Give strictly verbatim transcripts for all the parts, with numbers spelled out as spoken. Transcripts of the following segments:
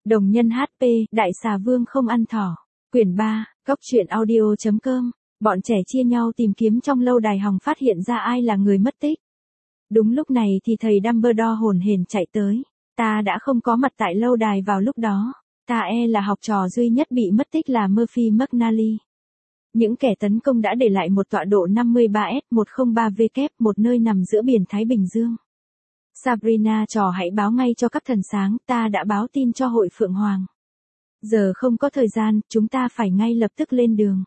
Đồng nhân hát pê, Đại xà vương không ăn thỏ. Quyển ba, góc truyện audio chấm com. Bọn trẻ chia nhau tìm kiếm trong lâu đài hòng phát hiện ra ai là người mất tích. Đúng lúc này thì thầy Dumbledore hồn hển chạy tới. Ta đã không có mặt tại lâu đài vào lúc đó. Ta e là học trò duy nhất bị mất tích là Murphy McNally. Những kẻ tấn công đã để lại một tọa độ năm mươi ba S một không ba W, một nơi nằm giữa biển Thái Bình Dương. Sabrina trò hãy báo ngay cho các thần sáng, ta đã báo tin cho hội Phượng Hoàng. Giờ không có thời gian, chúng ta phải ngay lập tức lên đường.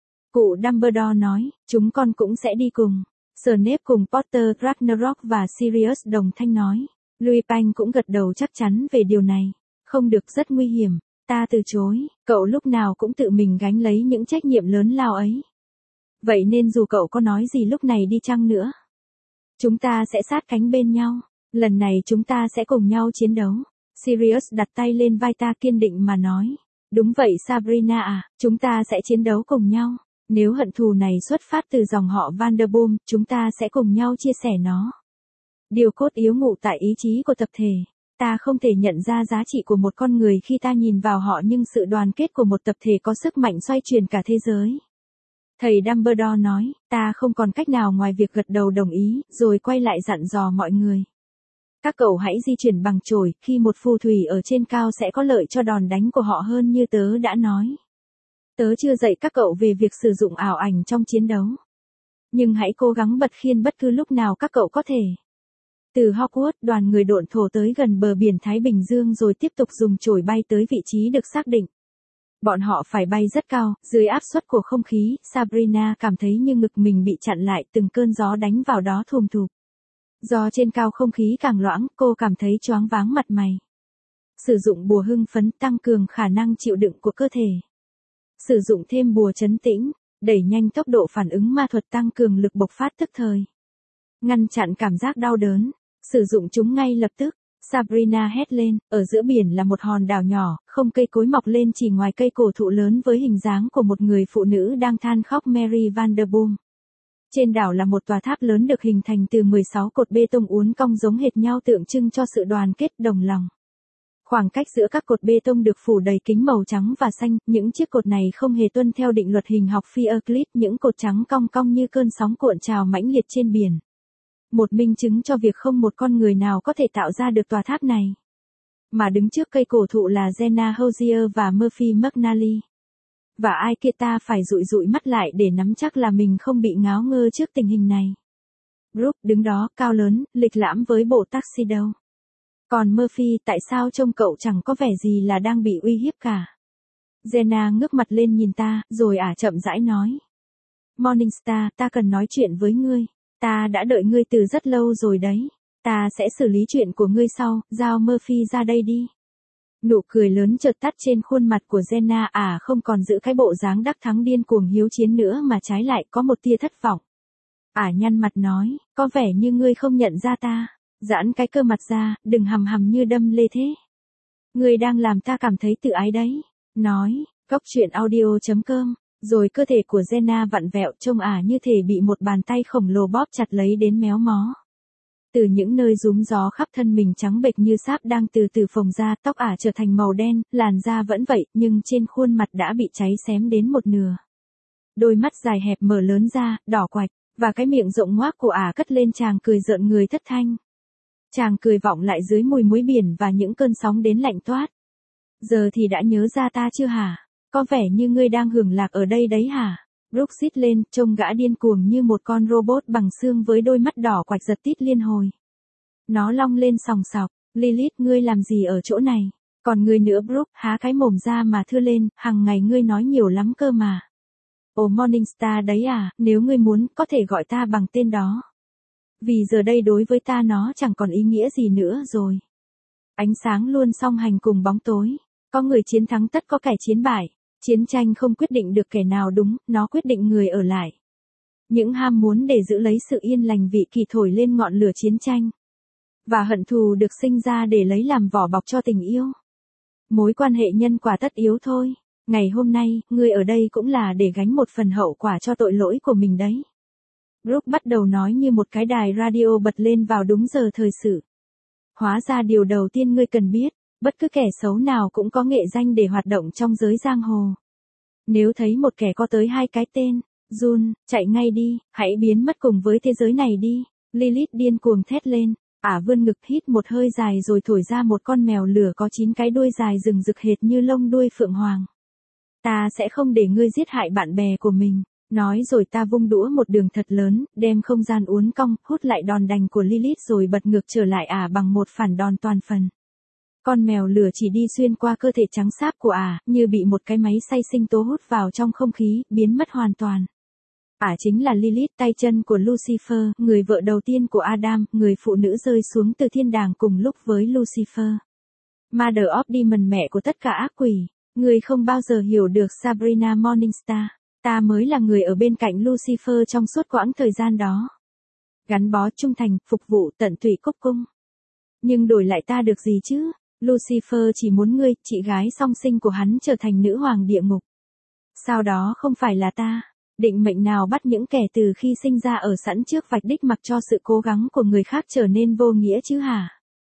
Cụ Dumbledore nói, chúng con cũng sẽ đi cùng. Snape cùng Potter, Ragnarok và Sirius đồng thanh nói. Lupin cũng gật đầu chắc chắn về điều này. Không được, rất nguy hiểm. Ta từ chối, cậu lúc nào cũng tự mình gánh lấy những trách nhiệm lớn lao ấy. Vậy nên dù cậu có nói gì lúc này đi chăng nữa, chúng ta sẽ sát cánh bên nhau. Lần này chúng ta sẽ cùng nhau chiến đấu. Sirius đặt tay lên vai ta kiên định mà nói. Đúng vậy Sabrina à, chúng ta sẽ chiến đấu cùng nhau. Nếu hận thù này xuất phát từ dòng họ Vanderboom, chúng ta sẽ cùng nhau chia sẻ nó. Điều cốt yếu ngụ tại ý chí của tập thể. Ta không thể nhận ra giá trị của một con người khi ta nhìn vào họ, nhưng sự đoàn kết của một tập thể có sức mạnh xoay chuyển cả thế giới. Thầy Dumbledore nói, ta không còn cách nào ngoài việc gật đầu đồng ý, rồi quay lại dặn dò mọi người. Các cậu hãy di chuyển bằng chổi, khi một phù thủy ở trên cao sẽ có lợi cho đòn đánh của họ hơn như tớ đã nói. Tớ chưa dạy các cậu về việc sử dụng ảo ảnh trong chiến đấu. Nhưng hãy cố gắng bật khiên bất cứ lúc nào các cậu có thể. Từ Hogwarts, đoàn người độn thổ tới gần bờ biển Thái Bình Dương rồi tiếp tục dùng chổi bay tới vị trí được xác định. Bọn họ phải bay rất cao, dưới áp suất của không khí, Sabrina cảm thấy như ngực mình bị chặn lại, từng cơn gió đánh vào đó thùm thụp. Do trên cao không khí càng loãng, cô cảm thấy choáng váng mặt mày. Sử dụng bùa hưng phấn tăng cường khả năng chịu đựng của cơ thể. Sử dụng thêm bùa trấn tĩnh, đẩy nhanh tốc độ phản ứng ma thuật tăng cường lực bộc phát tức thời. Ngăn chặn cảm giác đau đớn, sử dụng chúng ngay lập tức. Sabrina hét lên, ở giữa biển là một hòn đảo nhỏ, không cây cối mọc lên chỉ ngoài cây cổ thụ lớn với hình dáng của một người phụ nữ đang than khóc, Mary Vanderboom. Trên đảo là một tòa tháp lớn được hình thành từ mười sáu cột bê tông uốn cong giống hệt nhau, tượng trưng cho sự đoàn kết đồng lòng. Khoảng cách giữa các cột bê tông được phủ đầy kính màu trắng và xanh, những chiếc cột này không hề tuân theo định luật hình học phi Euclid, những cột trắng cong cong như cơn sóng cuộn trào mãnh liệt trên biển. Một minh chứng cho việc không một con người nào có thể tạo ra được tòa tháp này. Mà đứng trước cây cổ thụ là Jenna Hosier và Murphy McNally. Và ai kia ta phải dụi dụi mắt lại để nắm chắc là mình không bị ngáo ngơ trước tình hình này. Brooke đứng đó, cao lớn, lịch lãm với bộ tuxedo. Còn Murphy, tại sao trông cậu chẳng có vẻ gì là đang bị uy hiếp cả? Jenna ngước mặt lên nhìn ta, rồi ả chậm rãi nói. Morningstar, ta cần nói chuyện với ngươi. Ta đã đợi ngươi từ rất lâu rồi đấy. Ta sẽ xử lý chuyện của ngươi sau, giao Murphy ra đây đi. Nụ cười lớn chợt tắt trên khuôn mặt của Jenna, à không còn giữ cái bộ dáng đắc thắng điên cuồng hiếu chiến nữa mà trái lại có một tia thất vọng. À nhăn mặt nói, có vẻ như ngươi không nhận ra ta. Giãn cái cơ mặt ra, đừng hầm hầm như đâm lê thế. Ngươi đang làm ta cảm thấy tự ái đấy. Nói, góc truyện audio chấm com. Rồi cơ thể của Jenna vặn vẹo, trông ả như thể bị một bàn tay khổng lồ bóp chặt lấy đến méo mó. Từ những nơi rúm gió khắp thân mình trắng bệch như sáp đang từ từ phồng ra, tóc ả trở thành màu đen, làn da vẫn vậy, nhưng trên khuôn mặt đã bị cháy xém đến một nửa. Đôi mắt dài hẹp mở lớn ra, đỏ quạch, và cái miệng rộng ngoác của ả cất lên tràng cười rợn người thất thanh. Chàng cười vọng lại dưới mùi muối biển và những cơn sóng đến lạnh toát. Giờ thì đã nhớ ra ta chưa hả? Có vẻ như ngươi đang hưởng lạc ở đây đấy hả? Brooke xít lên, trông gã điên cuồng như một con robot bằng xương với đôi mắt đỏ quạch giật tít liên hồi. Nó long lên sòng sọc, Lilith, ngươi làm gì ở chỗ này? Còn ngươi nữa Brooke, há cái mồm ra mà thưa lên, hằng ngày ngươi nói nhiều lắm cơ mà. Ồ Morningstar đấy à, nếu ngươi muốn, có thể gọi ta bằng tên đó. Vì giờ đây đối với ta nó chẳng còn ý nghĩa gì nữa rồi. Ánh sáng luôn song hành cùng bóng tối. Có người chiến thắng tất có kẻ chiến bại. Chiến tranh không quyết định được kẻ nào đúng, nó quyết định người ở lại. Những ham muốn để giữ lấy sự yên lành vị kỳ thổi lên ngọn lửa chiến tranh. Và hận thù được sinh ra để lấy làm vỏ bọc cho tình yêu. Mối quan hệ nhân quả tất yếu thôi. Ngày hôm nay, ngươi ở đây cũng là để gánh một phần hậu quả cho tội lỗi của mình đấy. Brooke bắt đầu nói như một cái đài radio bật lên vào đúng giờ thời sự. Hóa ra điều đầu tiên ngươi cần biết, Bất cứ kẻ xấu nào cũng có nghệ danh để hoạt động trong giới giang hồ. Nếu thấy một kẻ có tới hai cái tên, Jun, chạy ngay đi, hãy biến mất cùng với thế giới này đi. Lilith điên cuồng thét lên, ả vươn ngực hít một hơi dài rồi thổi ra một con mèo lửa có chín cái đuôi dài rừng rực hệt như lông đuôi phượng hoàng. Ta sẽ không để ngươi giết hại bạn bè của mình. Nói rồi ta vung đũa một đường thật lớn, đem không gian uốn cong, hút lại đòn đành của Lilith rồi bật ngược trở lại ả bằng một phản đòn toàn phần. Con mèo lửa chỉ đi xuyên qua cơ thể trắng sáp của ả, như bị một cái máy xay sinh tố hút vào trong không khí, biến mất hoàn toàn. Ả chính là Lilith, tay chân của Lucifer, người vợ đầu tiên của Adam, người phụ nữ rơi xuống từ thiên đàng cùng lúc với Lucifer. Mother of Demon, mẹ của tất cả ác quỷ. Người không bao giờ hiểu được Sabrina Morningstar. Ta mới là người ở bên cạnh Lucifer trong suốt quãng thời gian đó. Gắn bó trung thành, phục vụ tận tụy cúc cung. Nhưng đổi lại ta được gì chứ? Lucifer chỉ muốn ngươi, chị gái song sinh của hắn trở thành nữ hoàng địa ngục. Sao đó không phải là ta? Định mệnh nào bắt những kẻ từ khi sinh ra ở sẵn trước vạch đích mặc cho sự cố gắng của người khác trở nên vô nghĩa chứ hả?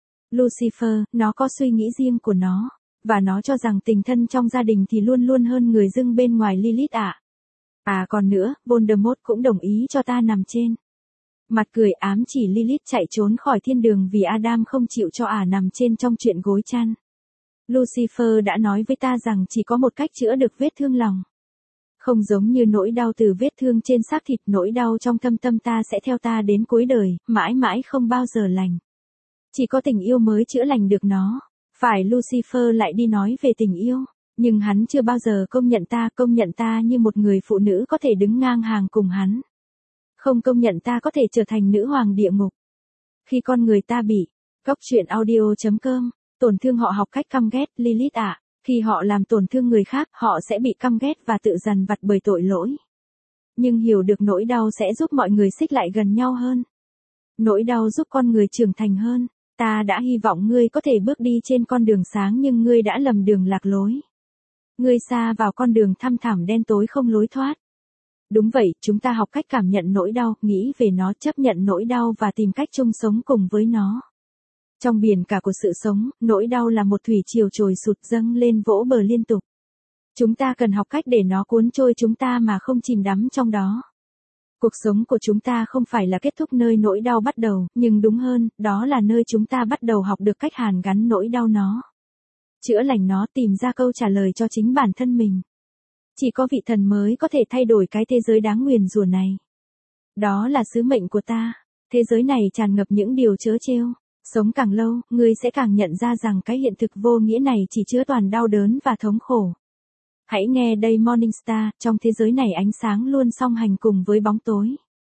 Lucifer, nó có suy nghĩ riêng của nó. Và nó cho rằng tình thân trong gia đình thì luôn luôn hơn người dưng bên ngoài Lilith ạ. À. à còn nữa, Voldemort cũng đồng ý cho ta nằm trên. Mặt cười ám chỉ Lilith chạy trốn khỏi thiên đường vì Adam không chịu cho ả à nằm trên trong chuyện gối chăn. Lucifer đã nói với ta rằng chỉ có một cách chữa được vết thương lòng. Không giống như nỗi đau từ vết thương trên xác thịt, nỗi đau trong thâm tâm ta sẽ theo ta đến cuối đời, mãi mãi không bao giờ lành. Chỉ có tình yêu mới chữa lành được nó. Phải, Lucifer lại đi nói về tình yêu, nhưng hắn chưa bao giờ công nhận ta, công nhận ta như một người phụ nữ có thể đứng ngang hàng cùng hắn. Không công nhận ta có thể trở thành nữ hoàng địa ngục. Khi con người ta bị, góc truyện audio chấm com, tổn thương họ học cách căm ghét, Lilith ạ. À. Khi họ làm tổn thương người khác, họ sẽ bị căm ghét và tự dằn vặt bởi tội lỗi. Nhưng hiểu được nỗi đau sẽ giúp mọi người xích lại gần nhau hơn. Nỗi đau giúp con người trưởng thành hơn. Ta đã hy vọng ngươi có thể bước đi trên con đường sáng nhưng ngươi đã lầm đường lạc lối. Ngươi sa vào con đường thăm thẳm đen tối không lối thoát. Đúng vậy, chúng ta học cách cảm nhận nỗi đau, nghĩ về nó, chấp nhận nỗi đau và tìm cách chung sống cùng với nó. Trong biển cả của sự sống, nỗi đau là một thủy triều trồi sụt dâng lên vỗ bờ liên tục. Chúng ta cần học cách để nó cuốn trôi chúng ta mà không chìm đắm trong đó. Cuộc sống của chúng ta không phải là kết thúc nơi nỗi đau bắt đầu, nhưng đúng hơn, đó là nơi chúng ta bắt đầu học được cách hàn gắn nỗi đau nó. Chữa lành nó, tìm ra câu trả lời cho chính bản thân mình. Chỉ có vị thần mới có thể thay đổi cái thế giới đáng nguyền rủa này. Đó là sứ mệnh của ta. Thế giới này tràn ngập những điều trớ trêu. Sống càng lâu, ngươi sẽ càng nhận ra rằng cái hiện thực vô nghĩa này chỉ chứa toàn đau đớn và thống khổ. Hãy nghe đây Morningstar, trong thế giới này ánh sáng luôn song hành cùng với bóng tối.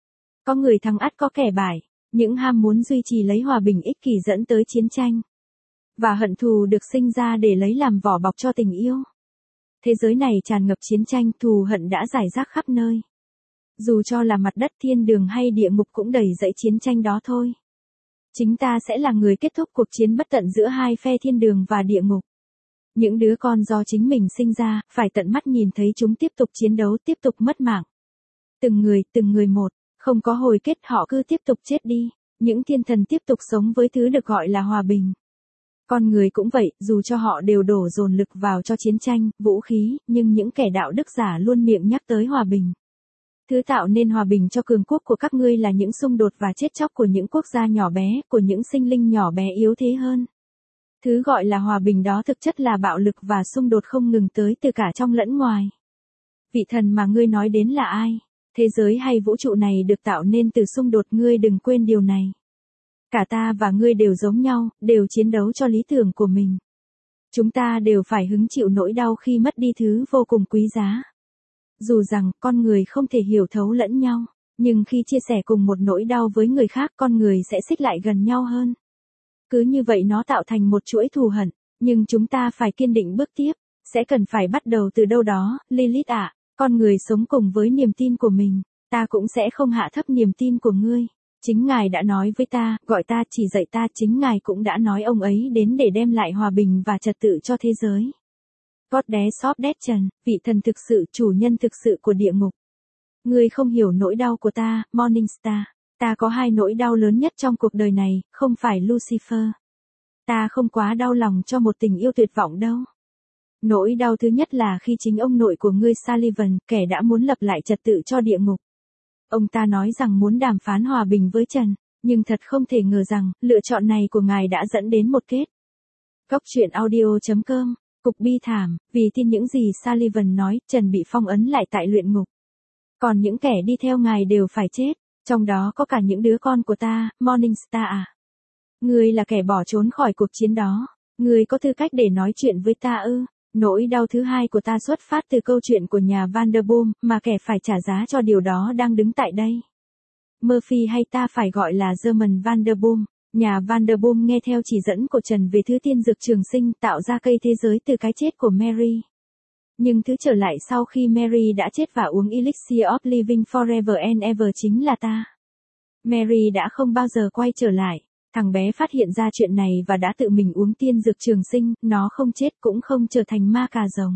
Có người thắng ắt có kẻ bại, những ham muốn duy trì lấy hòa bình ích kỷ dẫn tới chiến tranh. Và hận thù được sinh ra để lấy làm vỏ bọc cho tình yêu. Thế giới này tràn ngập chiến tranh, thù hận đã rải rác khắp nơi. Dù cho là mặt đất thiên đường hay địa ngục cũng đầy dẫy chiến tranh đó thôi. Chính ta sẽ là người kết thúc cuộc chiến bất tận giữa hai phe thiên đường và địa ngục. Những đứa con do chính mình sinh ra, phải tận mắt nhìn thấy chúng tiếp tục chiến đấu, tiếp tục mất mạng. Từng người, từng người một, không có hồi kết, họ cứ tiếp tục chết đi. Những thiên thần tiếp tục sống với thứ được gọi là hòa bình. Con người cũng vậy, dù cho họ đều đổ dồn lực vào cho chiến tranh, vũ khí, nhưng những kẻ đạo đức giả luôn miệng nhắc tới hòa bình. Thứ tạo nên hòa bình cho cường quốc của các ngươi là những xung đột và chết chóc của những quốc gia nhỏ bé, của những sinh linh nhỏ bé yếu thế hơn. Thứ gọi là hòa bình đó thực chất là bạo lực và xung đột không ngừng tới từ cả trong lẫn ngoài. Vị thần mà ngươi nói đến là ai? Thế giới hay vũ trụ này được tạo nên từ xung đột, ngươi đừng quên điều này. Cả ta và ngươi đều giống nhau, đều chiến đấu cho lý tưởng của mình. Chúng ta đều phải hứng chịu nỗi đau khi mất đi thứ vô cùng quý giá. Dù rằng con người không thể hiểu thấu lẫn nhau, nhưng khi chia sẻ cùng một nỗi đau với người khác, con người sẽ xích lại gần nhau hơn. Cứ như vậy nó tạo thành một chuỗi thù hận, nhưng chúng ta phải kiên định bước tiếp, sẽ cần phải bắt đầu từ đâu đó, Lilith ạ, à, con người sống cùng với niềm tin của mình, ta cũng sẽ không hạ thấp niềm tin của ngươi. Chính Ngài đã nói với ta, gọi ta, chỉ dạy ta, chính Ngài cũng đã nói ông ấy đến để đem lại hòa bình và trật tự cho thế giới. Goddess of Death, vị thần thực sự, chủ nhân thực sự của địa ngục. Ngươi không hiểu nỗi đau của ta, Morningstar. Ta có hai nỗi đau lớn nhất trong cuộc đời này, không phải Lucifer. Ta không quá đau lòng cho một tình yêu tuyệt vọng đâu. Nỗi đau thứ nhất là khi chính ông nội của ngươi Sullivan, kẻ đã muốn lập lại trật tự cho địa ngục. Ông ta nói rằng muốn đàm phán hòa bình với Trần, nhưng thật không thể ngờ rằng, lựa chọn này của ngài đã dẫn đến một kết. Góc truyện audio chấm com, cục bi thảm, vì tin những gì Sullivan nói, Trần bị phong ấn lại tại luyện ngục. Còn những kẻ đi theo ngài đều phải chết, trong đó có cả những đứa con của ta, Morningstar à. Ngươi là kẻ bỏ trốn khỏi cuộc chiến đó, ngươi có tư cách để nói chuyện với ta ư? Nỗi đau thứ hai của ta xuất phát từ câu chuyện của nhà Vanderboom, mà kẻ phải trả giá cho điều đó đang đứng tại đây. Murphy hay ta phải gọi là German Vanderboom, nhà Vanderboom nghe theo chỉ dẫn của Trần về thứ tiên dược trường sinh tạo ra cây thế giới từ cái chết của Mary. Nhưng thứ trở lại sau khi Mary đã chết và uống Elixir of Living Forever and Ever chính là ta. Mary đã không bao giờ quay trở lại. Thằng bé phát hiện ra chuyện này và đã tự mình uống tiên dược trường sinh, nó không chết cũng không trở thành ma cà rồng.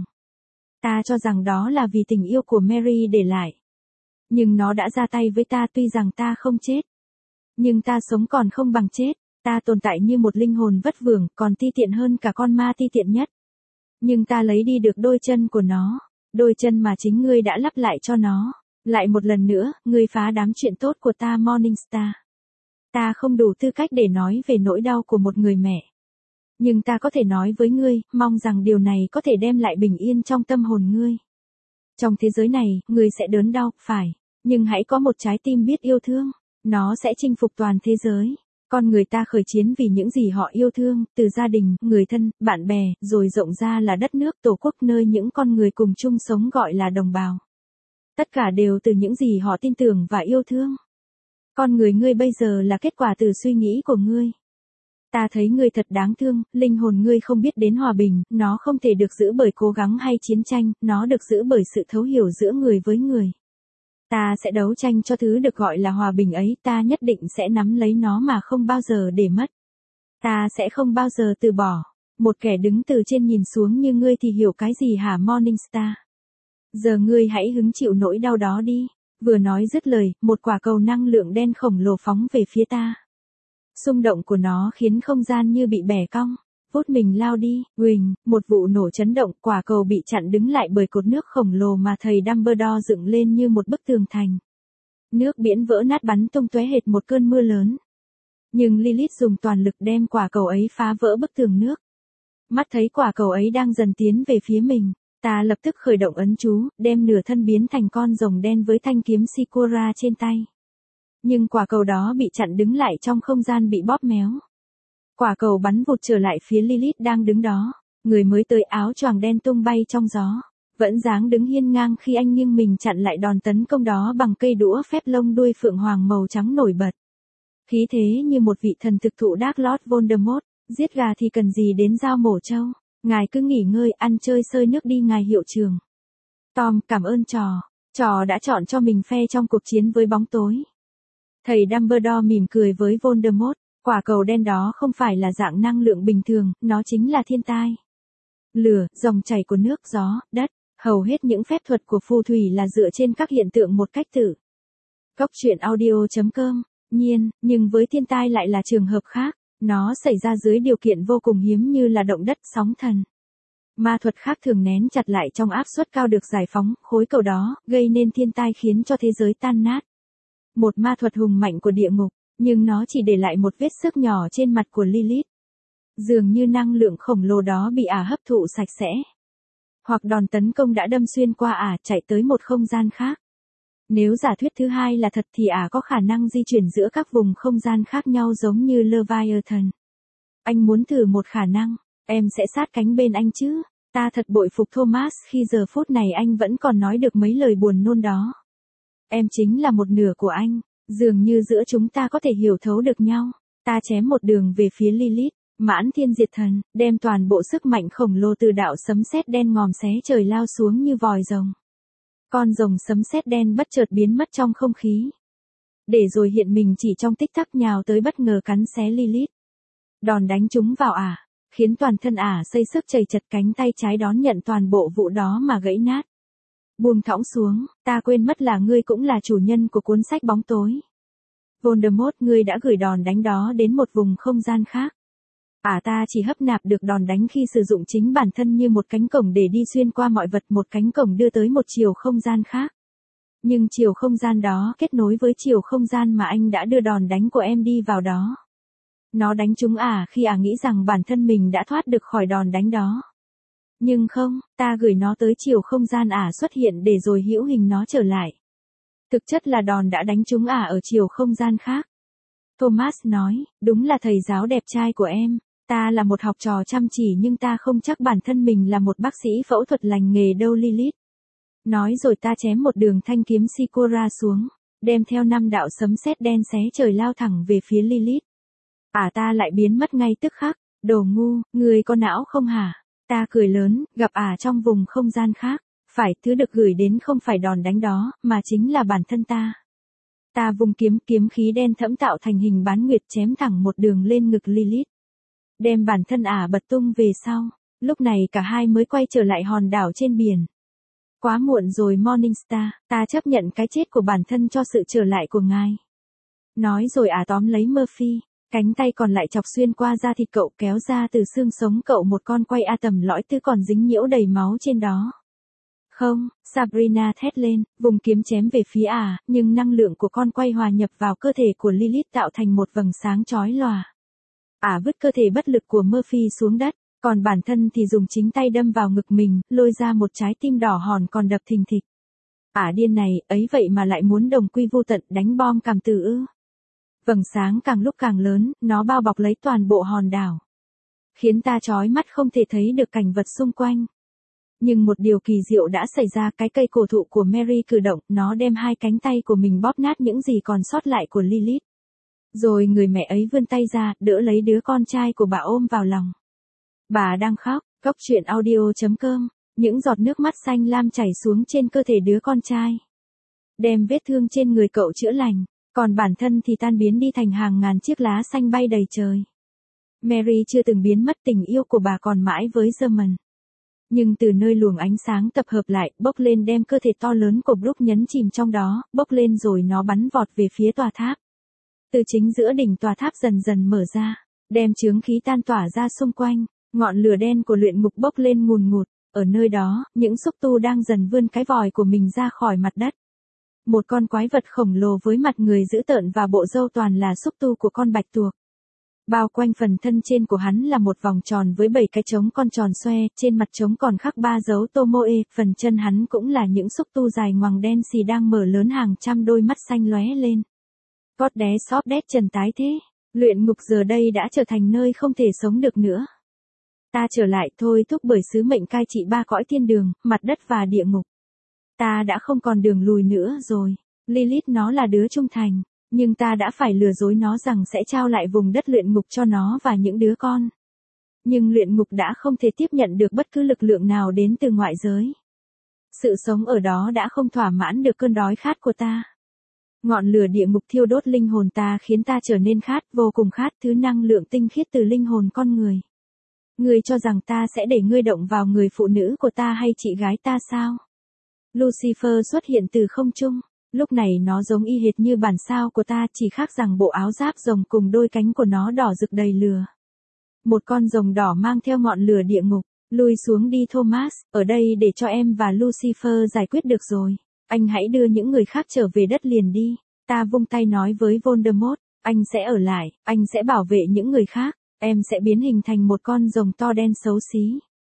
Ta cho rằng đó là vì tình yêu của Mary để lại. Nhưng nó đã ra tay với ta tuy rằng ta không chết. Nhưng ta sống còn không bằng chết, ta tồn tại như một linh hồn vất vưởng, còn ti tiện hơn cả con ma ti tiện nhất. Nhưng ta lấy đi được đôi chân của nó, đôi chân mà chính ngươi đã lắp lại cho nó. Lại một lần nữa, ngươi phá đám chuyện tốt của ta Morningstar. Ta không đủ tư cách để nói về nỗi đau của một người mẹ. Nhưng ta có thể nói với ngươi, mong rằng điều này có thể đem lại bình yên trong tâm hồn ngươi. Trong thế giới này, ngươi sẽ đớn đau, phải. Nhưng hãy có một trái tim biết yêu thương. Nó sẽ chinh phục toàn thế giới. Con người ta khởi chiến vì những gì họ yêu thương, từ gia đình, người thân, bạn bè, rồi rộng ra là đất nước tổ quốc nơi những con người cùng chung sống gọi là đồng bào. Tất cả đều từ những gì họ tin tưởng và yêu thương. Con người ngươi bây giờ là kết quả từ suy nghĩ của ngươi. Ta thấy ngươi thật đáng thương, linh hồn ngươi không biết đến hòa bình, nó không thể được giữ bởi cố gắng hay chiến tranh, nó được giữ bởi sự thấu hiểu giữa người với người. Ta sẽ đấu tranh cho thứ được gọi là hòa bình ấy, ta nhất định sẽ nắm lấy nó mà không bao giờ để mất. Ta sẽ không bao giờ từ bỏ. Một kẻ đứng từ trên nhìn xuống như ngươi thì hiểu cái gì hả Morningstar? Giờ ngươi hãy hứng chịu nỗi đau đó đi. Vừa nói dứt lời, một quả cầu năng lượng đen khổng lồ phóng về phía ta. Xung động của nó khiến không gian như bị bẻ cong. Vút mình lao đi, huỳnh, một vụ nổ chấn động, quả cầu bị chặn đứng lại bởi cột nước khổng lồ mà thầy Dumbledore dựng lên như một bức tường thành. Nước biển vỡ nát bắn tung tóe hệt một cơn mưa lớn. Nhưng Lilith dùng toàn lực đem quả cầu ấy phá vỡ bức tường nước. Mắt thấy quả cầu ấy đang dần tiến về phía mình. Ta lập tức khởi động ấn chú, đem nửa thân biến thành con rồng đen với thanh kiếm Sikora trên tay. Nhưng quả cầu đó bị chặn đứng lại trong không gian bị bóp méo. Quả cầu bắn vụt trở lại phía Lilith đang đứng đó. Người mới tới áo choàng đen tung bay trong gió. Vẫn dáng đứng hiên ngang khi anh nghiêng mình chặn lại đòn tấn công đó bằng cây đũa phép lông đuôi phượng hoàng màu trắng nổi bật. Khí thế như một vị thần thực thụ Dark Lord Voldemort, giết gà thì cần gì đến dao mổ trâu. Ngài cứ nghỉ ngơi, ăn chơi sơi nước đi ngài hiệu trưởng. Tom, cảm ơn trò. Trò đã chọn cho mình phe trong cuộc chiến với bóng tối. Thầy Dumbledore mỉm cười với Voldemort. Quả cầu đen đó không phải là dạng năng lượng bình thường, nó chính là thiên tai. Lửa, dòng chảy của nước, gió, đất. Hầu hết những phép thuật của phù thủy là dựa trên các hiện tượng một cách tự. Góc truyện audio chấm com. Nhiên, nhưng với thiên tai lại là trường hợp khác. Nó xảy ra dưới điều kiện vô cùng hiếm như là động đất, sóng thần. Ma thuật khác thường nén chặt lại trong áp suất cao được giải phóng, khối cầu đó, gây nên thiên tai khiến cho thế giới tan nát. Một ma thuật hùng mạnh của địa ngục, nhưng nó chỉ để lại một vết xước nhỏ trên mặt của Lilith. Dường như năng lượng khổng lồ đó bị ả hấp thụ sạch sẽ. Hoặc đòn tấn công đã đâm xuyên qua ả chạy tới một không gian khác. Nếu giả thuyết thứ hai là thật thì ả có khả năng di chuyển giữa các vùng không gian khác nhau giống như Leviathan. Anh muốn thử một khả năng, em sẽ sát cánh bên anh chứ? Ta thật bội phục Thomas khi giờ phút này anh vẫn còn nói được mấy lời buồn nôn đó. Em chính là một nửa của anh, dường như giữa chúng ta có thể hiểu thấu được nhau. Ta chém một đường về phía Lilith, mãn thiên diệt thần, đem toàn bộ sức mạnh khổng lồ từ đạo sấm sét đen ngòm xé trời lao xuống như vòi rồng. Con rồng sấm sét đen bất chợt biến mất trong không khí. Để rồi hiện mình chỉ trong tích tắc nhào tới bất ngờ cắn xé Lilith. Đòn đánh trúng vào ả, khiến toàn thân ả xây sức chầy chật, cánh tay trái đón nhận toàn bộ vụ đó mà gãy nát. Buông thõng xuống, ta quên mất là ngươi cũng là chủ nhân của cuốn sách bóng tối. Voldemort, ngươi đã gửi đòn đánh đó đến một vùng không gian khác. À ta chỉ hấp nạp được đòn đánh khi sử dụng chính bản thân như một cánh cổng để đi xuyên qua mọi vật, một cánh cổng đưa tới một chiều không gian khác. Nhưng chiều không gian đó kết nối với chiều không gian mà anh đã đưa đòn đánh của em đi vào đó. Nó đánh trúng à khi à nghĩ rằng bản thân mình đã thoát được khỏi đòn đánh đó. Nhưng không, ta gửi nó tới chiều không gian à xuất hiện để rồi hữu hình nó trở lại. Thực chất là đòn đã đánh trúng à ở chiều không gian khác. Thomas nói, đúng là thầy giáo đẹp trai của em. Ta là một học trò chăm chỉ nhưng ta không chắc bản thân mình là một bác sĩ phẫu thuật lành nghề đâu Lilith. Nói rồi ta chém một đường thanh kiếm Sikora xuống, đem theo năm đạo sấm sét đen xé trời lao thẳng về phía Lilith. À ta lại biến mất ngay tức khắc, đồ ngu, người có não không hả? Ta cười lớn, gặp à trong vùng không gian khác, phải thứ được gửi đến không phải đòn đánh đó, mà chính là bản thân ta. Ta vùng kiếm kiếm khí đen thẫm tạo thành hình bán nguyệt chém thẳng một đường lên ngực Lilith. Đem bản thân ả bật tung về sau, lúc này cả hai mới quay trở lại hòn đảo trên biển. Quá muộn rồi Morningstar, ta chấp nhận cái chết của bản thân cho sự trở lại của ngài. Nói rồi ả tóm lấy Murphy, cánh tay còn lại chọc xuyên qua da thịt cậu kéo ra từ xương sống cậu một con quay a tầm lõi tư còn dính nhiễu đầy máu trên đó. Không, Sabrina thét lên, vùng kiếm chém về phía ả, nhưng năng lượng của con quay hòa nhập vào cơ thể của Lilith tạo thành một vầng sáng chói lòa. Ả vứt cơ thể bất lực của Murphy xuống đất, còn bản thân thì dùng chính tay đâm vào ngực mình, lôi ra một trái tim đỏ hòn còn đập thình thịch. Ả điên này, ấy vậy mà lại muốn đồng quy vu tận đánh bom cảm tử ư. Vầng sáng càng lúc càng lớn, nó bao bọc lấy toàn bộ hòn đảo. Khiến ta chói mắt không thể thấy được cảnh vật xung quanh. Nhưng một điều kỳ diệu đã xảy ra, cái cây cổ thụ của Mary cử động, nó đem hai cánh tay của mình bóp nát những gì còn sót lại của Lilith. Rồi người mẹ ấy vươn tay ra, đỡ lấy đứa con trai của bà ôm vào lòng. Bà đang khóc, Cốc truyện audio chấm com, những giọt nước mắt xanh lam chảy xuống trên cơ thể đứa con trai. Đem vết thương trên người cậu chữa lành, còn bản thân thì tan biến đi thành hàng ngàn chiếc lá xanh bay đầy trời. Mary chưa từng biến mất, tình yêu của bà còn mãi với German. Nhưng từ nơi luồng ánh sáng tập hợp lại, bốc lên đem cơ thể to lớn của Brooke nhấn chìm trong đó, bốc lên rồi nó bắn vọt về phía tòa tháp. Từ chính giữa đỉnh tòa tháp dần dần mở ra, đem chướng khí tan tỏa ra xung quanh, ngọn lửa đen của luyện ngục bốc lên ngùn ngụt, ở nơi đó, những xúc tu đang dần vươn cái vòi của mình ra khỏi mặt đất. Một con quái vật khổng lồ với mặt người dữ tợn và bộ râu toàn là xúc tu của con bạch tuộc. Bao quanh phần thân trên của hắn là một vòng tròn với bảy cái trống con tròn xoe, trên mặt trống còn khắc ba dấu Tomoe, phần chân hắn cũng là những xúc tu dài ngoằng đen xì đang mở lớn hàng trăm đôi mắt xanh lóe lên. Gót đé xóp đét trần tái thế, luyện ngục giờ đây đã trở thành nơi không thể sống được nữa. Ta trở lại thôi thúc bởi sứ mệnh cai trị ba cõi thiên đường, mặt đất và địa ngục. Ta đã không còn đường lùi nữa rồi. Lilith nó là đứa trung thành, nhưng ta đã phải lừa dối nó rằng sẽ trao lại vùng đất luyện ngục cho nó và những đứa con. Nhưng luyện ngục đã không thể tiếp nhận được bất cứ lực lượng nào đến từ ngoại giới. Sự sống ở đó đã không thỏa mãn được cơn đói khát của ta. Ngọn lửa địa ngục thiêu đốt linh hồn ta khiến ta trở nên khát, vô cùng khát thứ năng lượng tinh khiết từ linh hồn con người. Ngươi cho rằng ta sẽ để ngươi động vào người phụ nữ của ta hay chị gái ta sao? Lucifer xuất hiện từ không trung, lúc này nó giống y hệt như bản sao của ta, chỉ khác rằng bộ áo giáp rồng cùng đôi cánh của nó đỏ rực đầy lửa. Một con rồng đỏ mang theo ngọn lửa địa ngục, lui xuống đi Thomas, ở đây để cho em và Lucifer giải quyết được rồi. Anh hãy đưa những người khác trở về đất liền đi. Ta vung tay nói với Voldemort, anh sẽ ở lại, anh sẽ bảo vệ những người khác, em sẽ biến hình thành một con rồng to đen xấu xí.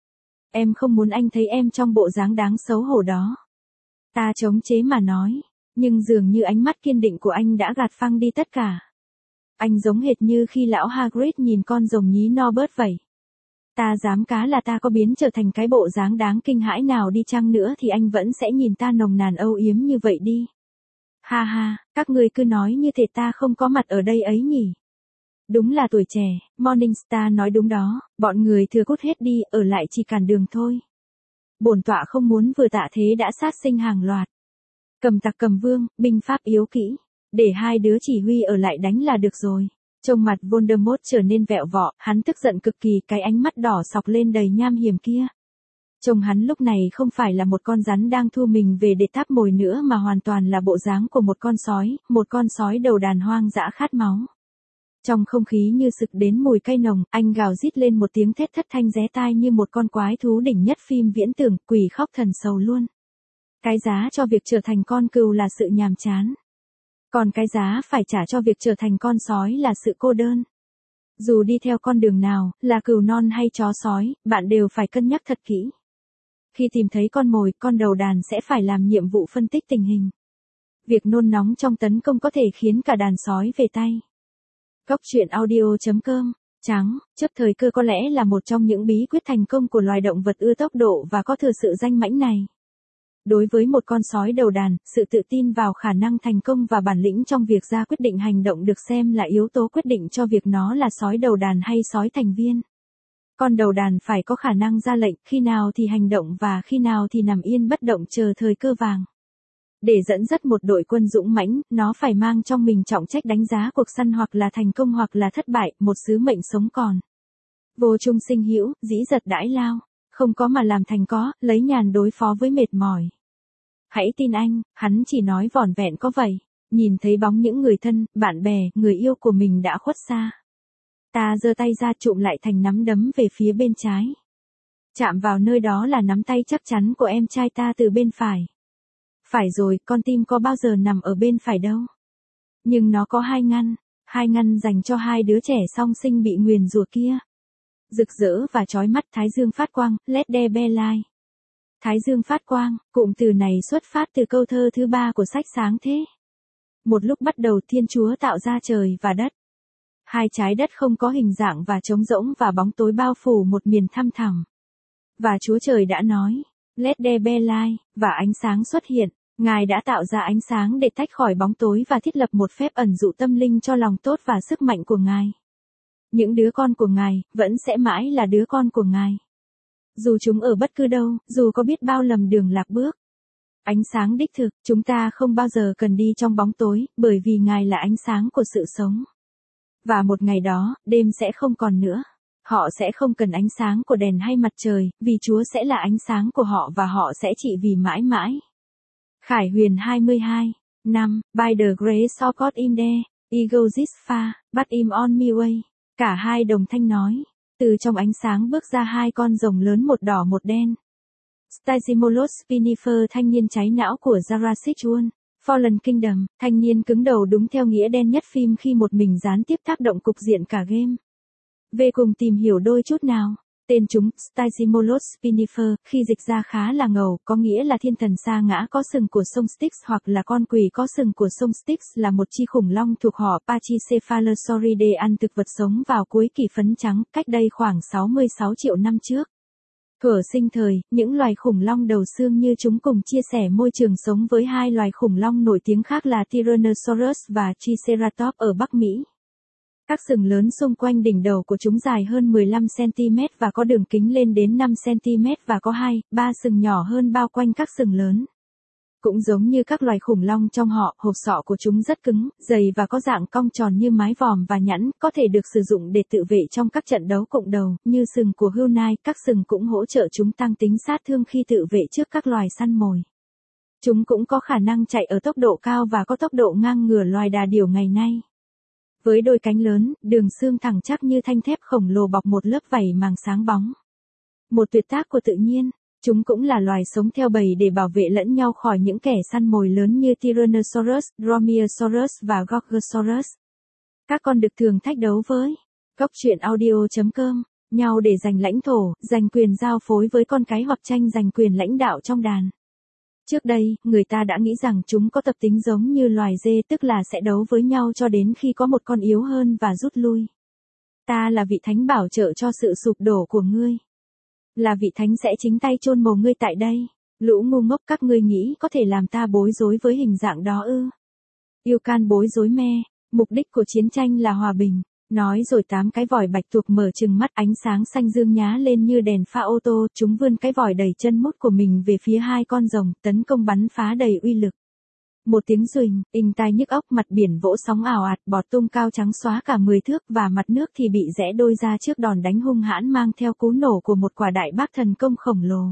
Em không muốn anh thấy em trong bộ dáng đáng xấu hổ đó. Ta chống chế mà nói, nhưng dường như ánh mắt kiên định của anh đã gạt phăng đi tất cả. Anh giống hệt như khi lão Hagrid nhìn con rồng nhí Norbert vậy. Ta dám cá là ta có biến trở thành cái bộ dáng đáng kinh hãi nào đi chăng nữa thì anh vẫn sẽ nhìn ta nồng nàn âu yếm như vậy đi. Ha ha, các ngươi cứ nói như thể ta không có mặt ở đây ấy nhỉ. Đúng là tuổi trẻ, Morningstar nói đúng đó, bọn người thừa cút hết đi, ở lại chỉ cản đường thôi. Bổn tọa không muốn vừa tạ thế đã sát sinh hàng loạt. Cầm tặc cầm vương, binh pháp yếu kỹ, để hai đứa chỉ huy ở lại đánh là được rồi. Trông mặt Voldemort trở nên vẹo vọ, hắn tức giận cực kỳ, cái ánh mắt đỏ sọc lên đầy nham hiểm kia. Trông hắn lúc này không phải là một con rắn đang thu mình về để tháp mồi nữa mà hoàn toàn là bộ dáng của một con sói, một con sói đầu đàn hoang dã khát máu. Trong không khí như sực đến mùi cây nồng, anh gào rít lên một tiếng thét thất thanh ré tai như một con quái thú đỉnh nhất phim viễn tưởng, quỷ khóc thần sầu luôn. Cái giá cho việc trở thành con cừu là sự nhàm chán. Còn cái giá phải trả cho việc trở thành con sói là sự cô đơn. Dù đi theo con đường nào, là cừu non hay chó sói, bạn đều phải cân nhắc thật kỹ. Khi tìm thấy con mồi, con đầu đàn sẽ phải làm nhiệm vụ phân tích tình hình. Việc nôn nóng trong tấn công có thể khiến cả đàn sói về tay. Góc truyện audio chấm com. Trắng, chấp thời cơ có lẽ là một trong những bí quyết thành công của loài động vật ưa tốc độ và có thừa sự danh mãnh này. Đối với một con sói đầu đàn, sự tự tin vào khả năng thành công và bản lĩnh trong việc ra quyết định hành động được xem là yếu tố quyết định cho việc nó là sói đầu đàn hay sói thành viên. Con đầu đàn phải có khả năng ra lệnh, khi nào thì hành động và khi nào thì nằm yên bất động chờ thời cơ vàng. Để dẫn dắt một đội quân dũng mãnh, nó phải mang trong mình trọng trách đánh giá cuộc săn hoặc là thành công hoặc là thất bại, một sứ mệnh sống còn. Vô trung sinh hữu, dĩ giật đãi lao, không có mà làm thành có, lấy nhàn đối phó với mệt mỏi. Hãy tin anh, hắn chỉ nói vỏn vẹn có vậy. Nhìn thấy bóng những người thân, bạn bè, người yêu của mình đã khuất xa. Ta giơ tay ra trụm lại thành nắm đấm về phía bên trái. Chạm vào nơi đó là nắm tay chắc chắn của em trai ta từ bên phải. Phải rồi, con tim có bao giờ nằm ở bên phải đâu. Nhưng nó có hai ngăn, hai ngăn dành cho hai đứa trẻ song sinh bị nguyền rủa kia. Rực rỡ và chói mắt thái dương phát quang, let there be light. Thái dương phát quang, cụm từ này xuất phát từ câu thơ thứ ba của sách Sáng Thế. Một lúc bắt đầu Thiên Chúa tạo ra trời và đất. Hai trái đất không có hình dạng và trống rỗng và bóng tối bao phủ một miền thăm thẳm. Và Chúa Trời đã nói, let there be light, và ánh sáng xuất hiện. Ngài đã tạo ra ánh sáng để tách khỏi bóng tối và thiết lập một phép ẩn dụ tâm linh cho lòng tốt và sức mạnh của Ngài. Những đứa con của Ngài, vẫn sẽ mãi là đứa con của Ngài. Dù chúng ở bất cứ đâu, dù có biết bao lầm đường lạc bước. Ánh sáng đích thực, chúng ta không bao giờ cần đi trong bóng tối, bởi vì Ngài là ánh sáng của sự sống. Và một ngày đó, đêm sẽ không còn nữa. Họ sẽ không cần ánh sáng của đèn hay mặt trời, vì Chúa sẽ là ánh sáng của họ và họ sẽ trị vì mãi mãi. Khải Huyền hai mươi hai, năm, by the grace of God in there, he goes this far, but him on me way. Cả hai đồng thanh nói. Từ trong ánh sáng bước ra hai con rồng lớn một đỏ một đen. Stasimolos Spinifer thanh niên cháy não của Jurassic World, Fallen Kingdom, thanh niên cứng đầu đúng theo nghĩa đen nhất phim khi một mình gián tiếp tác động cục diện cả game. Về cùng tìm hiểu đôi chút nào. Tên chúng, Stasimolos Spinifer, khi dịch ra khá là ngầu, có nghĩa là thiên thần sa ngã có sừng của sông Styx hoặc là con quỷ có sừng của sông Styx là một chi khủng long thuộc họ Pachycephalosauridae ăn thực vật sống vào cuối kỷ phấn trắng, cách đây khoảng sáu mươi sáu triệu năm trước. Thuở sinh thời, những loài khủng long đầu xương như chúng cùng chia sẻ môi trường sống với hai loài khủng long nổi tiếng khác là Tyrannosaurus và Triceratops ở Bắc Mỹ. Các sừng lớn xung quanh đỉnh đầu của chúng dài hơn mười lăm xăng-ti-mét và có đường kính lên đến năm xăng-ti-mét và có hai, ba sừng nhỏ hơn bao quanh các sừng lớn. Cũng giống như các loài khủng long trong họ, hộp sọ của chúng rất cứng, dày và có dạng cong tròn như mái vòm và nhẵn, có thể được sử dụng để tự vệ trong các trận đấu cộng đầu, như sừng của hươu nai, các sừng cũng hỗ trợ chúng tăng tính sát thương khi tự vệ trước các loài săn mồi. Chúng cũng có khả năng chạy ở tốc độ cao và có tốc độ ngang ngửa loài đà điểu ngày nay. Với đôi cánh lớn, đường xương thẳng chắc như thanh thép khổng lồ bọc một lớp vảy màng sáng bóng. Một tuyệt tác của tự nhiên, chúng cũng là loài sống theo bầy để bảo vệ lẫn nhau khỏi những kẻ săn mồi lớn như Tyrannosaurus, Dromaeosaurus và Gorgosaurus. Các con đực thường thách đấu với góc truyện audio chấm com nhau để giành lãnh thổ, giành quyền giao phối với con cái hoặc tranh giành quyền lãnh đạo trong đàn. Trước đây, người ta đã nghĩ rằng chúng có tập tính giống như loài dê, tức là sẽ đấu với nhau cho đến khi có một con yếu hơn và rút lui. Ta là vị thánh bảo trợ cho sự sụp đổ của ngươi. Là vị thánh sẽ chính tay chôn mồ ngươi tại đây. Lũ ngu ngốc, các ngươi nghĩ có thể làm ta bối rối với hình dạng đó ư? Yêu can bối rối me, mục đích của chiến tranh là hòa bình. Nói rồi tám cái vòi bạch tuộc mở trừng mắt, ánh sáng xanh dương nhá lên như đèn pha ô tô, chúng vươn cái vòi đầy chân mút của mình về phía hai con rồng, tấn công bắn phá đầy uy lực. Một tiếng ruỳnh, inh tai nhức óc, mặt biển vỗ sóng ào ạt, bọt tung cao trắng xóa cả mười thước và mặt nước thì bị rẽ đôi ra trước đòn đánh hung hãn mang theo cú nổ của một quả đại bác thần công khổng lồ.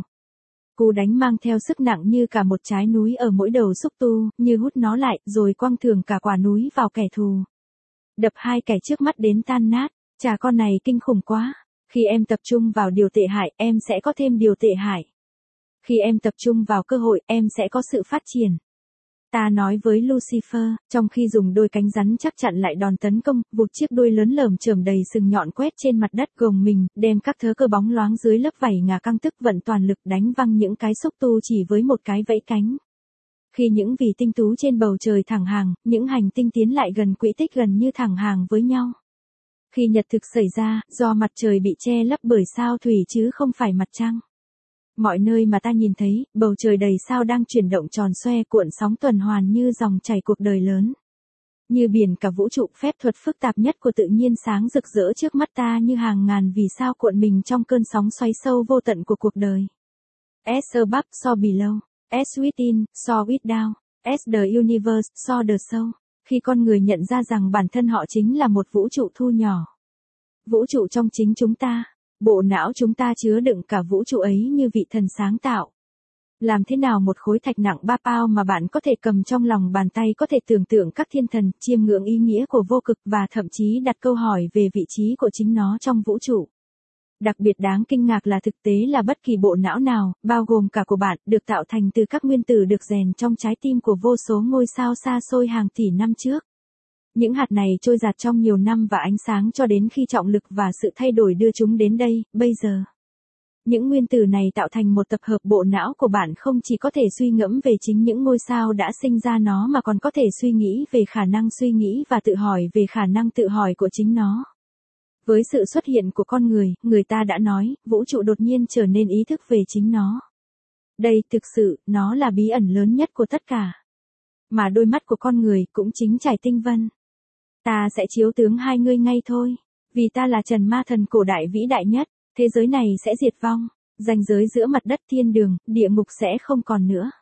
Cú đánh mang theo sức nặng như cả một trái núi ở mỗi đầu xúc tu, như hút nó lại, rồi quăng thường cả quả núi vào kẻ thù. Đập hai kẻ trước mắt đến tan nát, chà con này kinh khủng quá. Khi em tập trung vào điều tệ hại, em sẽ có thêm điều tệ hại. Khi em tập trung vào cơ hội, em sẽ có sự phát triển. Ta nói với Lucifer, trong khi dùng đôi cánh rắn chắc chặn lại đòn tấn công, vụt chiếc đuôi lớn lởm chởm đầy sừng nhọn quét trên mặt đất gồng mình, đem các thớ cơ bóng loáng dưới lớp vảy ngà căng tức vận toàn lực đánh văng những cái xúc tu chỉ với một cái vẫy cánh. Khi những vì tinh tú trên bầu trời thẳng hàng, những hành tinh tiến lại gần quỹ tích gần như thẳng hàng với nhau. Khi nhật thực xảy ra, do mặt trời bị che lấp bởi sao thủy chứ không phải mặt trăng. Mọi nơi mà ta nhìn thấy, bầu trời đầy sao đang chuyển động tròn xoe cuộn sóng tuần hoàn như dòng chảy cuộc đời lớn. Như biển cả vũ trụ, phép thuật phức tạp nhất của tự nhiên sáng rực rỡ trước mắt ta như hàng ngàn vì sao cuộn mình trong cơn sóng xoáy sâu vô tận của cuộc đời. As above, so below. As within, so without. As the universe, so the soul. Khi con người nhận ra rằng bản thân họ chính là một vũ trụ thu nhỏ. Vũ trụ trong chính chúng ta. Bộ não chúng ta chứa đựng cả vũ trụ ấy như vị thần sáng tạo. Làm thế nào một khối thạch nặng ba pound mà bạn có thể cầm trong lòng bàn tay có thể tưởng tượng các thiên thần, chiêm ngưỡng ý nghĩa của vô cực và thậm chí đặt câu hỏi về vị trí của chính nó trong vũ trụ. Đặc biệt đáng kinh ngạc là thực tế là bất kỳ bộ não nào, bao gồm cả của bạn, được tạo thành từ các nguyên tử được rèn trong trái tim của vô số ngôi sao xa xôi hàng tỷ năm trước. Những hạt này trôi dạt trong nhiều năm và ánh sáng cho đến khi trọng lực và sự thay đổi đưa chúng đến đây, bây giờ. Những nguyên tử này tạo thành một tập hợp bộ não của bạn không chỉ có thể suy ngẫm về chính những ngôi sao đã sinh ra nó mà còn có thể suy nghĩ về khả năng suy nghĩ và tự hỏi về khả năng tự hỏi của chính nó. Với sự xuất hiện của con người, người ta đã nói, vũ trụ đột nhiên trở nên ý thức về chính nó. Đây, thực sự, nó là bí ẩn lớn nhất của tất cả. Mà đôi mắt của con người cũng chính trải tinh vân. Ta sẽ chiếu tướng hai ngươi ngay thôi. Vì ta là Trần Ma Thần cổ đại vĩ đại nhất, thế giới này sẽ diệt vong. Ranh giới giữa mặt đất thiên đường, địa ngục sẽ không còn nữa.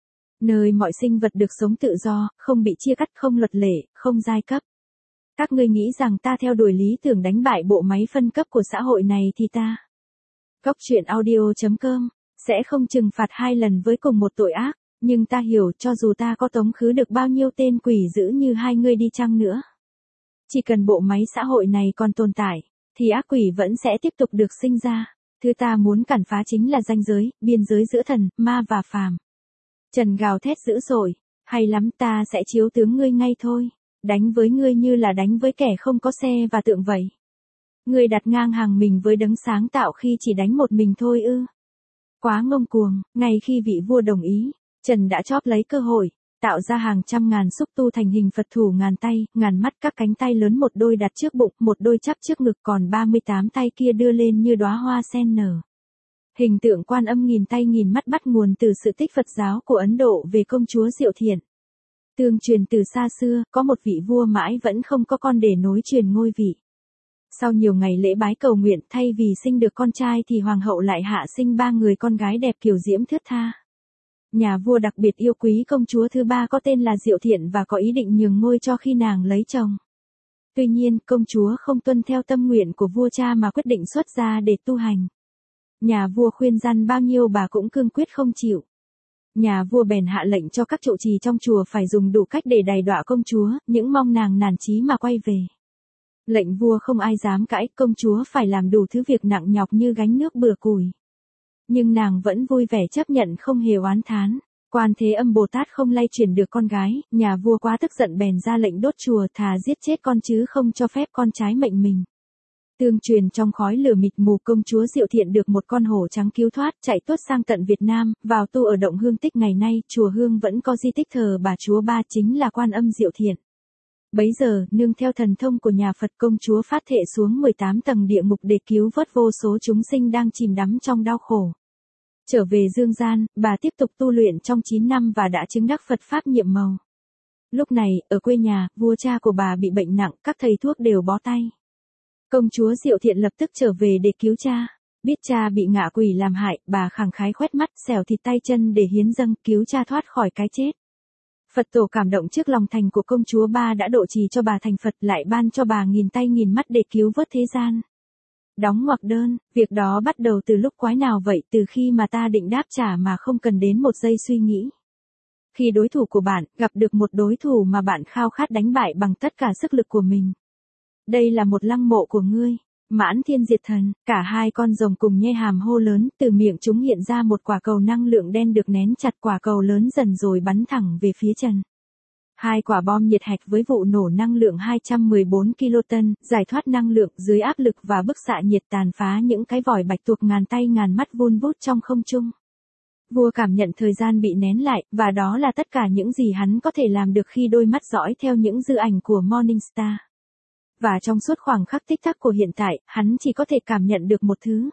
Nơi mọi sinh vật được sống tự do, không bị chia cắt, không luật lệ, không giai cấp. Các ngươi nghĩ rằng ta theo đuổi lý tưởng đánh bại bộ máy phân cấp của xã hội này thì ta. Cốc truyện audio chấm com sẽ không trừng phạt hai lần với cùng một tội ác, nhưng ta hiểu cho dù ta có tống khứ được bao nhiêu tên quỷ dữ như hai ngươi đi chăng nữa. Chỉ cần bộ máy xã hội này còn tồn tại, thì ác quỷ vẫn sẽ tiếp tục được sinh ra. Thứ ta muốn cản phá chính là ranh giới, biên giới giữa thần, ma và phàm. Trần gào thét dữ dội, hay lắm ta sẽ chiếu tướng ngươi ngay thôi. Đánh với ngươi như là đánh với kẻ không có xe và tượng vậy. Ngươi đặt ngang hàng mình với đấng sáng tạo khi chỉ đánh một mình thôi ư. Quá ngông cuồng, ngay khi vị vua đồng ý, Trần đã chóp lấy cơ hội, tạo ra hàng trăm ngàn xúc tu thành hình Phật thủ ngàn tay, ngàn mắt, các cánh tay lớn một đôi đặt trước bụng, một đôi chắp trước ngực, còn ba mươi tám tay kia đưa lên như đóa hoa sen nở. Hình tượng Quan Âm nghìn tay nghìn mắt bắt nguồn từ sự tích Phật giáo của Ấn Độ về công chúa Diệu Thiện. Tương truyền từ xa xưa, có một vị vua mãi vẫn không có con để nối truyền ngôi vị. Sau nhiều ngày lễ bái cầu nguyện, thay vì sinh được con trai thì hoàng hậu lại hạ sinh ba người con gái đẹp kiều diễm thướt tha. Nhà vua đặc biệt yêu quý công chúa thứ ba có tên là Diệu Thiện và có ý định nhường ngôi cho khi nàng lấy chồng. Tuy nhiên, công chúa không tuân theo tâm nguyện của vua cha mà quyết định xuất gia để tu hành. Nhà vua khuyên răn bao nhiêu bà cũng cương quyết không chịu. Nhà vua bèn hạ lệnh cho các trụ trì trong chùa phải dùng đủ cách để đày đọa công chúa, những mong nàng nản chí mà quay về. Lệnh vua không ai dám cãi, công chúa phải làm đủ thứ việc nặng nhọc như gánh nước bừa củi. Nhưng nàng vẫn vui vẻ chấp nhận không hề oán thán. Quan Thế Âm Bồ Tát không lay chuyển được con gái, nhà vua quá tức giận bèn ra lệnh đốt chùa, thà giết chết con chứ không cho phép con trái mệnh mình. Tương truyền trong khói lửa mịt mù, công chúa Diệu Thiện được một con hổ trắng cứu thoát, chạy tuốt sang tận Việt Nam, vào tu ở động Hương Tích. Ngày nay, chùa Hương vẫn có di tích thờ bà chúa Ba, chính là Quan Âm Diệu Thiện. Bấy giờ, nương theo thần thông của nhà Phật, công chúa phát thệ xuống mười tám tầng địa ngục để cứu vớt vô số chúng sinh đang chìm đắm trong đau khổ. Trở về dương gian, bà tiếp tục tu luyện trong chín năm và đã chứng đắc Phật Pháp nhiệm màu. Lúc này, ở quê nhà, vua cha của bà bị bệnh nặng, các thầy thuốc đều bó tay. Công chúa Diệu Thiện lập tức trở về để cứu cha. Biết cha bị ngạ quỷ làm hại, bà khẳng khái khoét mắt, xẻo thịt tay chân để hiến dâng, cứu cha thoát khỏi cái chết. Phật tổ cảm động trước lòng thành của công chúa Ba đã độ trì cho bà thành Phật, lại ban cho bà nghìn tay nghìn mắt để cứu vớt thế gian. Đóng ngoặc đơn, việc đó bắt đầu từ lúc quái nào vậy? Từ khi mà ta định đáp trả mà không cần đến một giây suy nghĩ. Khi đối thủ của bạn gặp được một đối thủ mà bạn khao khát đánh bại bằng tất cả sức lực của mình. Đây là một lăng mộ của ngươi. Mãn thiên diệt thần, cả hai con rồng cùng nhe hàm hô lớn, từ miệng chúng hiện ra một quả cầu năng lượng đen được nén chặt, quả cầu lớn dần rồi bắn thẳng về phía Trần. Hai quả bom nhiệt hạch với vụ nổ năng lượng hai trăm mười bốn kiloton, giải thoát năng lượng dưới áp lực và bức xạ nhiệt tàn phá những cái vòi bạch tuộc ngàn tay ngàn mắt vun vút trong không trung. Vua cảm nhận thời gian bị nén lại, và đó là tất cả những gì hắn có thể làm được khi đôi mắt dõi theo những dư ảnh của Morningstar. Và trong suốt khoảng khắc tích tắc của hiện tại, hắn chỉ có thể cảm nhận được một thứ.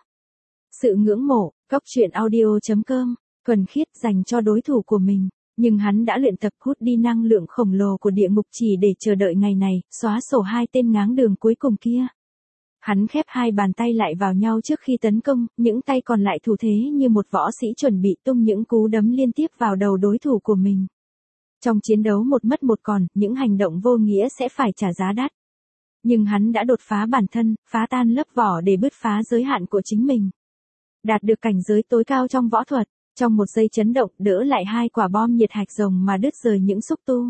Sự ngưỡng mộ. Cóc truyện audio chấm com, thuần khiết dành cho đối thủ của mình. Nhưng hắn đã luyện tập hút đi năng lượng khổng lồ của địa ngục chỉ để chờ đợi ngày này, xóa sổ hai tên ngáng đường cuối cùng kia. Hắn khép hai bàn tay lại vào nhau trước khi tấn công, những tay còn lại thủ thế như một võ sĩ chuẩn bị tung những cú đấm liên tiếp vào đầu đối thủ của mình. Trong chiến đấu một mất một còn, những hành động vô nghĩa sẽ phải trả giá đắt. Nhưng hắn đã đột phá bản thân, phá tan lớp vỏ để bứt phá giới hạn của chính mình. Đạt được cảnh giới tối cao trong võ thuật, trong một giây chấn động đỡ lại hai quả bom nhiệt hạch rồng mà đứt rời những xúc tu.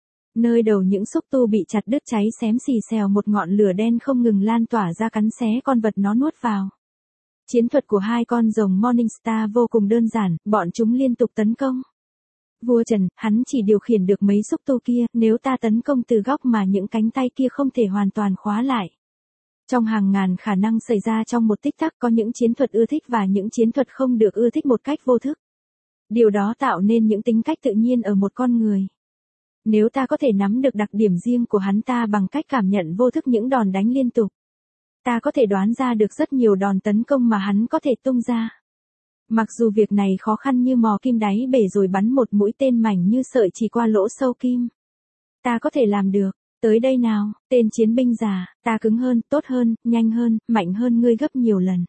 Nơi đầu những xúc tu bị chặt đứt cháy xém xì xèo, một ngọn lửa đen không ngừng lan tỏa ra cắn xé con vật nó nuốt vào. Chiến thuật của hai con rồng Morningstar vô cùng đơn giản, bọn chúng liên tục tấn công. Vua Trần, hắn chỉ điều khiển được mấy xúc tu kia, nếu ta tấn công từ góc mà những cánh tay kia không thể hoàn toàn khóa lại. Trong hàng ngàn khả năng xảy ra trong một tích tắc, có những chiến thuật ưa thích và những chiến thuật không được ưa thích một cách vô thức. Điều đó tạo nên những tính cách tự nhiên ở một con người. Nếu ta có thể nắm được đặc điểm riêng của hắn ta bằng cách cảm nhận vô thức những đòn đánh liên tục, ta có thể đoán ra được rất nhiều đòn tấn công mà hắn có thể tung ra. Mặc dù việc này khó khăn như mò kim đáy bể rồi bắn một mũi tên mảnh như sợi chỉ qua lỗ sâu kim. Ta có thể làm được. Tới đây nào, tên chiến binh già, ta cứng hơn, tốt hơn, nhanh hơn, mạnh hơn ngươi gấp nhiều lần.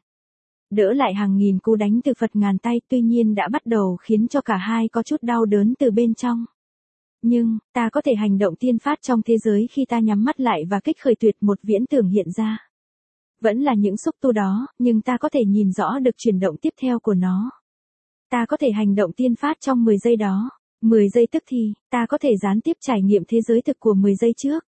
Đỡ lại hàng nghìn cú đánh từ Phật ngàn tay, tuy nhiên đã bắt đầu khiến cho cả hai có chút đau đớn từ bên trong. Nhưng, ta có thể hành động tiên phát trong thế giới khi ta nhắm mắt lại và kích khởi tuyệt một viễn tưởng hiện ra. Vẫn là những xúc tu đó, nhưng ta có thể nhìn rõ được chuyển động tiếp theo của nó. Ta có thể hành động tiên phát trong mười giây đó. mười giây tức thì, ta có thể gián tiếp trải nghiệm thế giới thực của mười giây trước.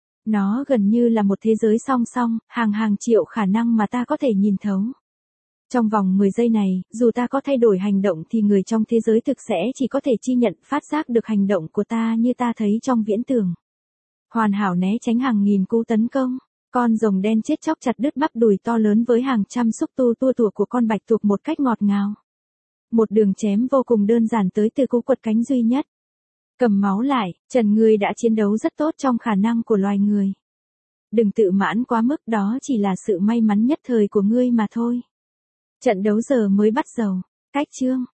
Nó gần như là một thế giới song song, hàng hàng triệu khả năng mà ta có thể nhìn thấu. Trong vòng mười giây này, dù ta có thay đổi hành động thì người trong thế giới thực sẽ chỉ có thể chi nhận, phát giác được hành động của ta như ta thấy trong viễn tưởng. Hoàn hảo né tránh hàng nghìn cú tấn công. Con rồng đen chết chóc chặt đứt bắp đùi to lớn với hàng trăm xúc tu tua tủa của con bạch tuộc một cách ngọt ngào. Một đường chém vô cùng đơn giản tới từ cú quật cánh duy nhất. Cầm máu lại, Trần, ngươi đã chiến đấu rất tốt trong khả năng của loài người. Đừng tự mãn quá mức, đó chỉ là sự may mắn nhất thời của ngươi mà thôi. Trận đấu giờ mới bắt đầu. Cách chương